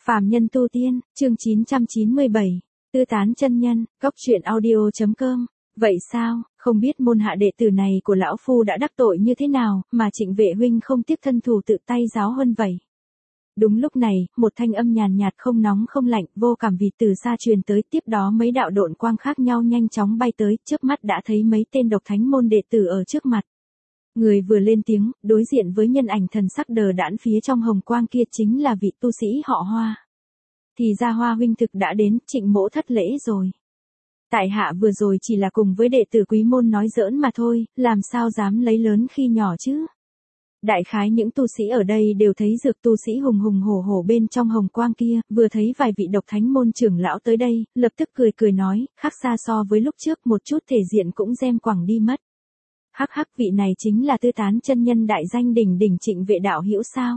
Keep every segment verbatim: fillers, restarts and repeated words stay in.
Phàm nhân tu tiên, chương chín trăm chín mươi bảy, Tư Tán chân nhân, góc truyện audio chấm com. Vậy sao, không biết môn hạ đệ tử này của lão phu đã đắc tội như thế nào, mà Trịnh Vệ huynh không tiếc thân thủ tự tay giáo huấn vậy? Đúng lúc này, một thanh âm nhàn nhạt không nóng không lạnh, vô cảm vì từ xa truyền tới, tiếp đó mấy đạo độn quang khác nhau nhanh chóng bay tới, trước mắt đã thấy mấy tên độc thánh môn đệ tử ở trước mặt. Người vừa lên tiếng, đối diện với nhân ảnh thần sắc đờ đẫn phía trong hồng quang kia chính là vị tu sĩ họ Hoa. Thì ra Hoa huynh thực đã đến, Trịnh mỗ thất lễ rồi. Tại hạ vừa rồi chỉ là cùng với đệ tử quý môn nói giỡn mà thôi, làm sao dám lấy lớn khi nhỏ chứ. Đại khái những tu sĩ ở đây đều thấy dược tu sĩ hùng hùng hổ hổ bên trong hồng quang kia, vừa thấy vài vị độc thánh môn trưởng lão tới đây, lập tức cười cười nói, khác xa so với lúc trước một chút thể diện cũng gem quẳng đi mất. Hắc hắc, vị này chính là Tư Tán chân nhân đại danh đỉnh đỉnh Trịnh Vệ đạo hữu sao?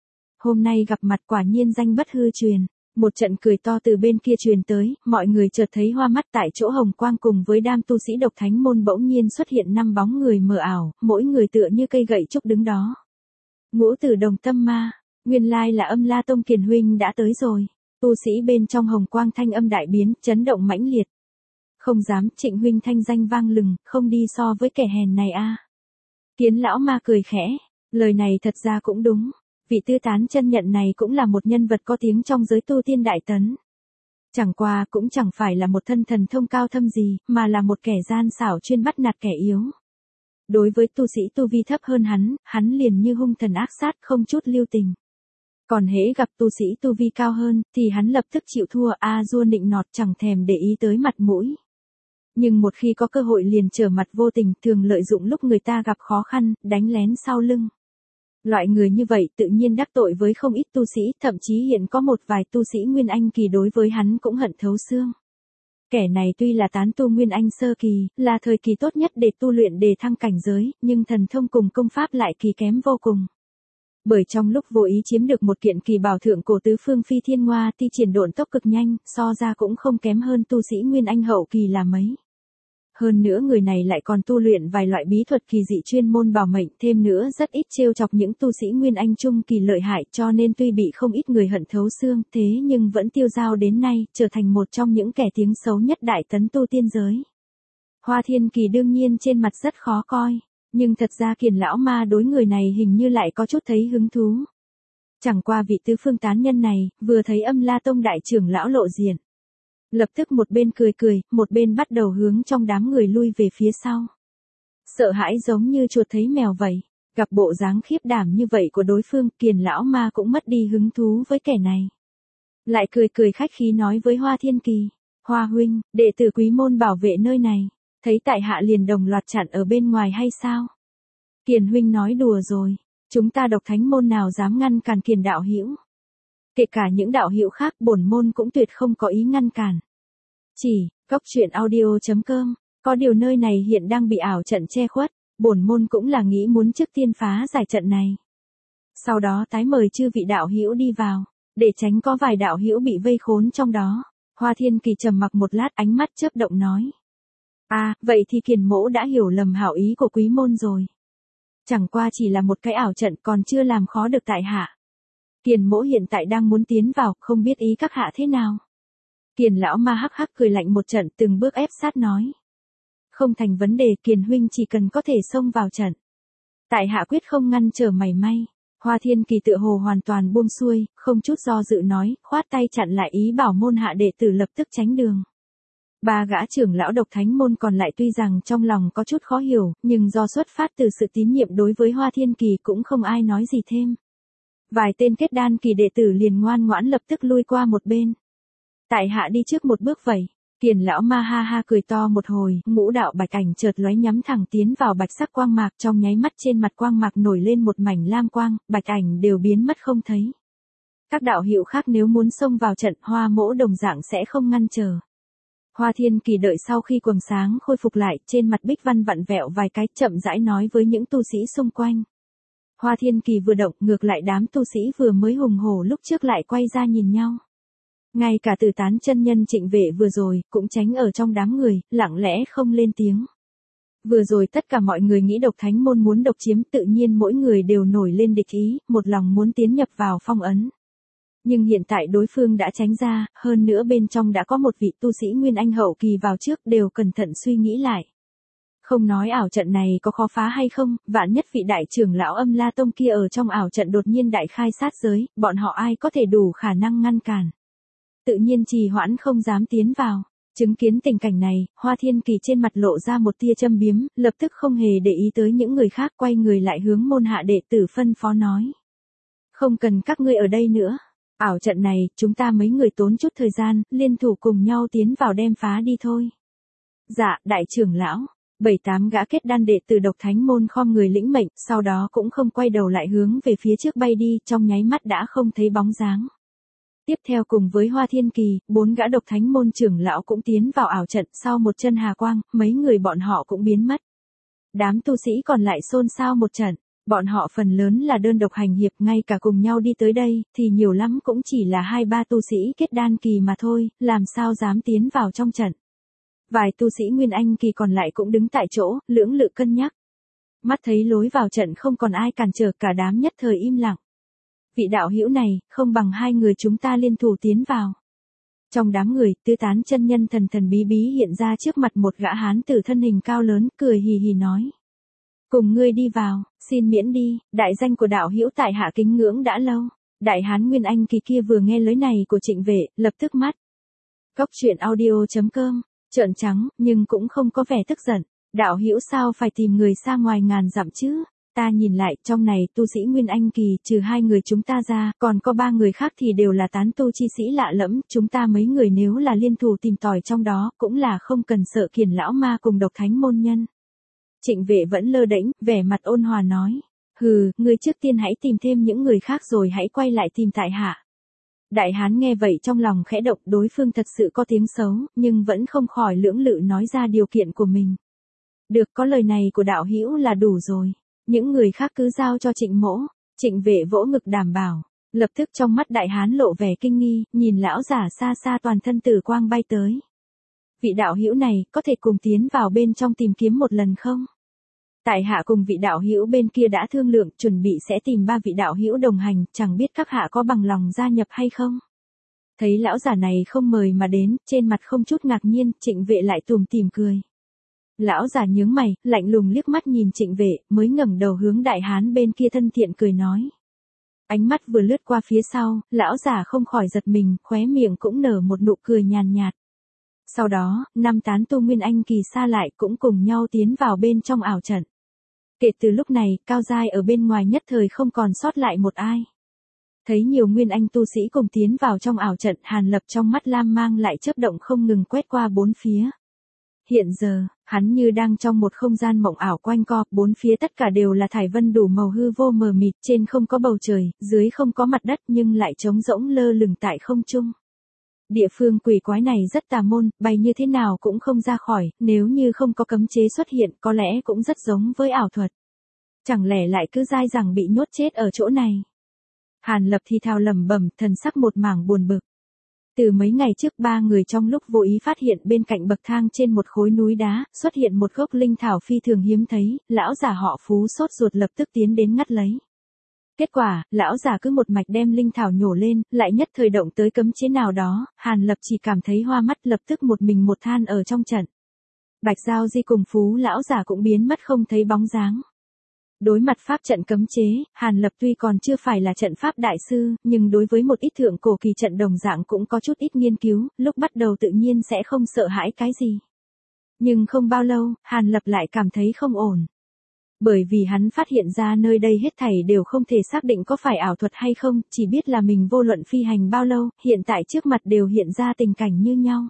Hôm nay gặp mặt quả nhiên danh bất hư truyền. Một trận cười to từ bên kia truyền tới, mọi người chợt thấy hoa mắt tại chỗ hồng quang cùng với đám tu sĩ độc thánh môn bỗng nhiên xuất hiện năm bóng người mờ ảo, mỗi người tựa như cây gậy trúc đứng đó. Ngũ Tử Đồng Tâm Ma, nguyên lai là Âm La Tông Kiền huynh đã tới rồi. Tu sĩ bên trong hồng quang thanh âm đại biến, chấn động mãnh liệt. Không dám, Trịnh huynh thanh danh vang lừng, không đi so với kẻ hèn này a. À. Kiến lão ma cười khẽ, lời này thật ra cũng đúng. Vị Tư Tán chân nhận này cũng là một nhân vật có tiếng trong giới tu tiên đại tấn. Chẳng qua cũng chẳng phải là một thân thần thông cao thâm gì, mà là một kẻ gian xảo chuyên bắt nạt kẻ yếu. Đối với tu sĩ tu vi thấp hơn hắn, hắn liền như hung thần ác sát không chút lưu tình. Còn hễ gặp tu sĩ tu vi cao hơn, thì hắn lập tức chịu thua, a dua nịnh nọt chẳng thèm để ý tới mặt mũi. Nhưng một khi có cơ hội liền trở mặt vô tình, thường lợi dụng lúc người ta gặp khó khăn, đánh lén sau lưng. Loại người như vậy tự nhiên đắc tội với không ít tu sĩ, thậm chí hiện có một vài tu sĩ Nguyên Anh kỳ đối với hắn cũng hận thấu xương. Kẻ này tuy là tán tu Nguyên Anh sơ kỳ, là thời kỳ tốt nhất để tu luyện đề thăng cảnh giới, nhưng thần thông cùng công pháp lại kỳ kém vô cùng. Bởi trong lúc vô ý chiếm được một kiện kỳ bảo thượng cổ tứ phương phi thiên ngoa ti triển độn tốc cực nhanh, so ra cũng không kém hơn tu sĩ Nguyên Anh hậu kỳ là mấy. Hơn nữa người này lại còn tu luyện vài loại bí thuật kỳ dị chuyên môn bảo mệnh, thêm nữa rất ít trêu chọc những tu sĩ Nguyên Anh trung kỳ lợi hại, cho nên tuy bị không ít người hận thấu xương, thế nhưng vẫn tiêu dao đến nay, trở thành một trong những kẻ tiếng xấu nhất đại tấn tu tiên giới. Hoa Thiên Kỳ đương nhiên trên mặt rất khó coi, nhưng thật ra Kiền lão ma đối người này hình như lại có chút thấy hứng thú. Chẳng qua vị tứ phương tán nhân này, vừa thấy Âm La Tông đại trưởng lão lộ diện. Lập tức một bên cười cười, một bên bắt đầu hướng trong đám người lui về phía sau. Sợ hãi giống như chuột thấy mèo vậy, gặp bộ dáng khiếp đảm như vậy của đối phương, Kiền lão ma cũng mất đi hứng thú với kẻ này. Lại cười cười khách khí nói với Hoa Thiên Kỳ, Hoa huynh, đệ tử quý môn bảo vệ nơi này, thấy tại hạ liền đồng loạt chặn ở bên ngoài hay sao? Kiền huynh nói đùa rồi, chúng ta độc thánh môn nào dám ngăn cản Kiền đạo hữu. Kể cả những đạo hữu khác bổn môn cũng tuyệt không có ý ngăn cản. Chỉ, góc truyện audio chấm com, có điều nơi này hiện đang bị ảo trận che khuất, bổn môn cũng là nghĩ muốn trước tiên phá giải trận này. Sau đó tái mời chư vị đạo hữu đi vào, để tránh có vài đạo hữu bị vây khốn trong đó. Hoa Thiên Kỳ trầm mặc một lát ánh mắt chớp động nói. À, vậy thì Kiền mỗ đã hiểu lầm hảo ý của quý môn rồi. Chẳng qua chỉ là một cái ảo trận còn chưa làm khó được tại hạ. Kiền mỗ hiện tại đang muốn tiến vào, không biết ý các hạ thế nào. Kiền lão ma hắc hắc cười lạnh một trận, từng bước ép sát nói. Không thành vấn đề, Kiền huynh chỉ cần có thể xông vào trận. Tại hạ quyết không ngăn trở mảy may. Hoa Thiên Kỳ tựa hồ hoàn toàn buông xuôi, không chút do dự nói, khoát tay chặn lại ý bảo môn hạ đệ tử lập tức tránh đường. Ba gã trưởng lão độc thánh môn còn lại tuy rằng trong lòng có chút khó hiểu, nhưng do xuất phát từ sự tín nhiệm đối với Hoa Thiên Kỳ cũng không ai nói gì thêm. Vài tên kết đan kỳ đệ tử liền ngoan ngoãn lập tức lui qua một bên. Tại hạ đi trước một bước vậy. Kiền lão ma ha ha cười to một hồi, ngũ đạo bạch ảnh chợt lóe nhắm thẳng tiến vào bạch sắc quang mạc, trong nháy mắt trên mặt quang mạc nổi lên một mảnh lam quang, bạch ảnh đều biến mất không thấy. Các đạo hữu khác nếu muốn xông vào trận, Hoa mỗ đồng dạng sẽ không ngăn trở. Hoa Thiên Kỳ đợi sau khi quầng sáng khôi phục lại, trên mặt bích văn vặn vẹo vài cái, chậm rãi nói với những tu sĩ xung quanh. Hoa Thiên Kỳ vừa động, ngược lại đám tu sĩ vừa mới hùng hổ lúc trước lại quay ra nhìn nhau. Ngay cả Tư Tán chân nhân Trịnh Vệ vừa rồi, cũng tránh ở trong đám người, lặng lẽ không lên tiếng. Vừa rồi tất cả mọi người nghĩ độc thánh môn muốn độc chiếm, tự nhiên mỗi người đều nổi lên địch ý, một lòng muốn tiến nhập vào phong ấn. Nhưng hiện tại đối phương đã tránh ra, hơn nữa bên trong đã có một vị tu sĩ Nguyên Anh hậu kỳ vào trước, đều cẩn thận suy nghĩ lại. Không nói ảo trận này có khó phá hay không, vạn nhất vị đại trưởng lão Âm La Tông kia ở trong ảo trận đột nhiên đại khai sát giới, bọn họ ai có thể đủ khả năng ngăn cản. Tự nhiên trì hoãn không dám tiến vào. Chứng kiến tình cảnh này, Hoa Thiên Kỳ trên mặt lộ ra một tia châm biếm, lập tức không hề để ý tới những người khác, quay người lại hướng môn hạ đệ tử phân phó nói. Không cần các ngươi ở đây nữa. Ảo trận này, chúng ta mấy người tốn chút thời gian, liên thủ cùng nhau tiến vào đem phá đi thôi. Dạ, đại trưởng lão. Bảy tám gã kết đan đệ tử Độc Thánh môn khom người lĩnh mệnh, sau đó cũng không quay đầu lại hướng về phía trước bay đi, trong nháy mắt đã không thấy bóng dáng. Tiếp theo cùng với Hoa Thiên Kỳ, bốn gã Độc Thánh môn trưởng lão cũng tiến vào ảo trận, sau một chân hà quang, mấy người bọn họ cũng biến mất. Đám tu sĩ còn lại xôn xao một trận, bọn họ phần lớn là đơn độc hành hiệp, ngay cả cùng nhau đi tới đây, thì nhiều lắm cũng chỉ là hai ba tu sĩ kết đan kỳ mà thôi, làm sao dám tiến vào trong trận. Vài tu sĩ Nguyên Anh kỳ còn lại cũng đứng tại chỗ, lưỡng lự cân nhắc. Mắt thấy lối vào trận không còn ai cản trở, cả đám nhất thời im lặng. Vị đạo hữu này, không bằng hai người chúng ta liên thủ tiến vào. Trong đám người, Tư Tán chân nhân thần thần bí bí hiện ra trước mặt một gã hán tử thân hình cao lớn, cười hì hì nói. Cùng ngươi đi vào, xin miễn đi, đại danh của đạo hữu tại hạ kính ngưỡng đã lâu. Đại hán Nguyên Anh kỳ kia vừa nghe lời này của Trịnh Vệ, lập tức mắt. Góc truyện audio chấm com, trợn trắng, nhưng cũng không có vẻ tức giận. Đạo hữu sao phải tìm người xa ngoài ngàn dặm chứ? Ta nhìn lại, trong này tu sĩ Nguyên Anh kỳ, trừ hai người chúng ta ra, còn có ba người khác thì đều là tán tu chi sĩ lạ lẫm, chúng ta mấy người nếu là liên thủ tìm tòi trong đó, cũng là không cần sợ Kiền lão ma cùng Độc Thánh môn nhân. Trịnh Vệ vẫn lơ đễnh, vẻ mặt ôn hòa nói, hừ, ngươi trước tiên hãy tìm thêm những người khác rồi hãy quay lại tìm tại hạ. Đại hán nghe vậy trong lòng khẽ động, đối phương thật sự có tiếng xấu, nhưng vẫn không khỏi lưỡng lự nói ra điều kiện của mình. Được, có lời này của đạo hữu là đủ rồi. Những người khác cứ giao cho Trịnh mỗ. Trịnh Vệ vỗ ngực đảm bảo. Lập tức trong mắt đại hán lộ vẻ kinh nghi, nhìn lão giả xa xa toàn thân tử quang bay tới. Vị đạo hữu này, có thể cùng tiến vào bên trong tìm kiếm một lần không? Tại hạ cùng vị đạo hữu bên kia đã thương lượng, chuẩn bị sẽ tìm ba vị đạo hữu đồng hành, chẳng biết các hạ có bằng lòng gia nhập hay không? Thấy lão giả này không mời mà đến, trên mặt không chút ngạc nhiên, Trịnh Vệ lại tủm tỉm cười. Lão giả nhướng mày, lạnh lùng liếc mắt nhìn Trịnh Vệ, mới ngẩng đầu hướng đại hán bên kia thân thiện cười nói. Ánh mắt vừa lướt qua phía sau, lão giả không khỏi giật mình, khóe miệng cũng nở một nụ cười nhàn nhạt. Sau đó, năm tán tu Nguyên Anh kỳ xa lại cũng cùng nhau tiến vào bên trong ảo trận. Kể từ lúc này, cao giai ở bên ngoài nhất thời không còn sót lại một ai. Thấy nhiều Nguyên Anh tu sĩ cùng tiến vào trong ảo trận, Hàn Lập trong mắt lam mang lại chớp động không ngừng quét qua bốn phía. Hiện giờ, hắn như đang trong một không gian mộng ảo quanh co, bốn phía tất cả đều là thải vân đủ màu hư vô mờ mịt, trên không có bầu trời, dưới không có mặt đất nhưng lại trống rỗng lơ lửng tại không trung. Địa phương quỷ quái này rất tà môn, bay như thế nào cũng không ra khỏi, nếu như không có cấm chế xuất hiện có lẽ cũng rất giống với ảo thuật. Chẳng lẽ lại cứ dai rằng bị nhốt chết ở chỗ này. Hàn Lập thì thào lẩm bẩm, thần sắc một mảng buồn bực. Từ mấy ngày trước ba người trong lúc vô ý phát hiện bên cạnh bậc thang trên một khối núi đá, xuất hiện một gốc linh thảo phi thường hiếm thấy, lão giả họ Phú sốt ruột lập tức tiến đến ngắt lấy. Kết quả, lão giả cứ một mạch đem linh thảo nhổ lên, lại nhất thời động tới cấm chế nào đó, Hàn Lập chỉ cảm thấy hoa mắt lập tức một mình một than ở trong trận. Bạch Giao Di cùng Phú lão giả cũng biến mất không thấy bóng dáng. Đối mặt pháp trận cấm chế, Hàn Lập tuy còn chưa phải là trận pháp đại sư, nhưng đối với một ít thượng cổ kỳ trận đồng dạng cũng có chút ít nghiên cứu, lúc bắt đầu tự nhiên sẽ không sợ hãi cái gì. Nhưng không bao lâu, Hàn Lập lại cảm thấy không ổn. Bởi vì hắn phát hiện ra nơi đây hết thảy đều không thể xác định có phải ảo thuật hay không, chỉ biết là mình vô luận phi hành bao lâu, hiện tại trước mặt đều hiện ra tình cảnh như nhau.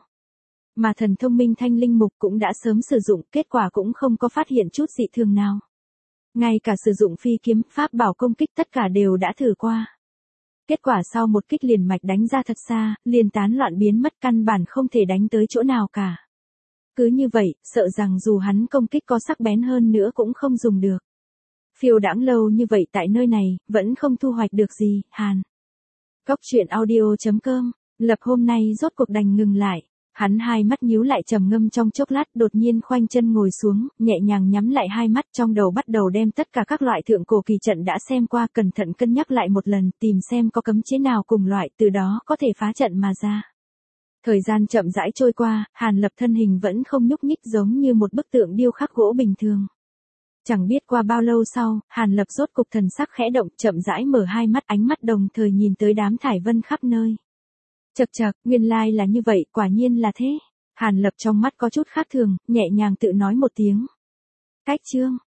Mà thần thông minh thanh linh mục cũng đã sớm sử dụng, kết quả cũng không có phát hiện chút dị thường nào. Ngay cả sử dụng phi kiếm, pháp bảo công kích tất cả đều đã thử qua. Kết quả sau một kích liền mạch đánh ra thật xa, liền tán loạn biến mất, căn bản không thể đánh tới chỗ nào cả. Cứ như vậy, sợ rằng dù hắn công kích có sắc bén hơn nữa cũng không dùng được. Phiêu đãng lâu như vậy tại nơi này, vẫn không thu hoạch được gì, Hàn. Góc truyện audio chấm com, Lập hôm nay rốt cuộc đành ngừng lại. Hắn hai mắt nhíu lại trầm ngâm trong chốc lát, đột nhiên khoanh chân ngồi xuống, nhẹ nhàng nhắm lại hai mắt, trong đầu bắt đầu đem tất cả các loại thượng cổ kỳ trận đã xem qua, cẩn thận cân nhắc lại một lần, tìm xem có cấm chế nào cùng loại, từ đó có thể phá trận mà ra. Thời gian chậm rãi trôi qua, Hàn Lập thân hình vẫn không nhúc nhích, giống như một bức tượng điêu khắc gỗ bình thường. Chẳng biết qua bao lâu sau, Hàn Lập rốt cục thần sắc khẽ động, chậm rãi mở hai mắt, ánh mắt đồng thời nhìn tới đám thải vân khắp nơi. Chậc chậc, nguyên lai là như vậy, quả nhiên là thế. Hàn Lập trong mắt có chút khác thường, nhẹ nhàng tự nói một tiếng. Cách chương.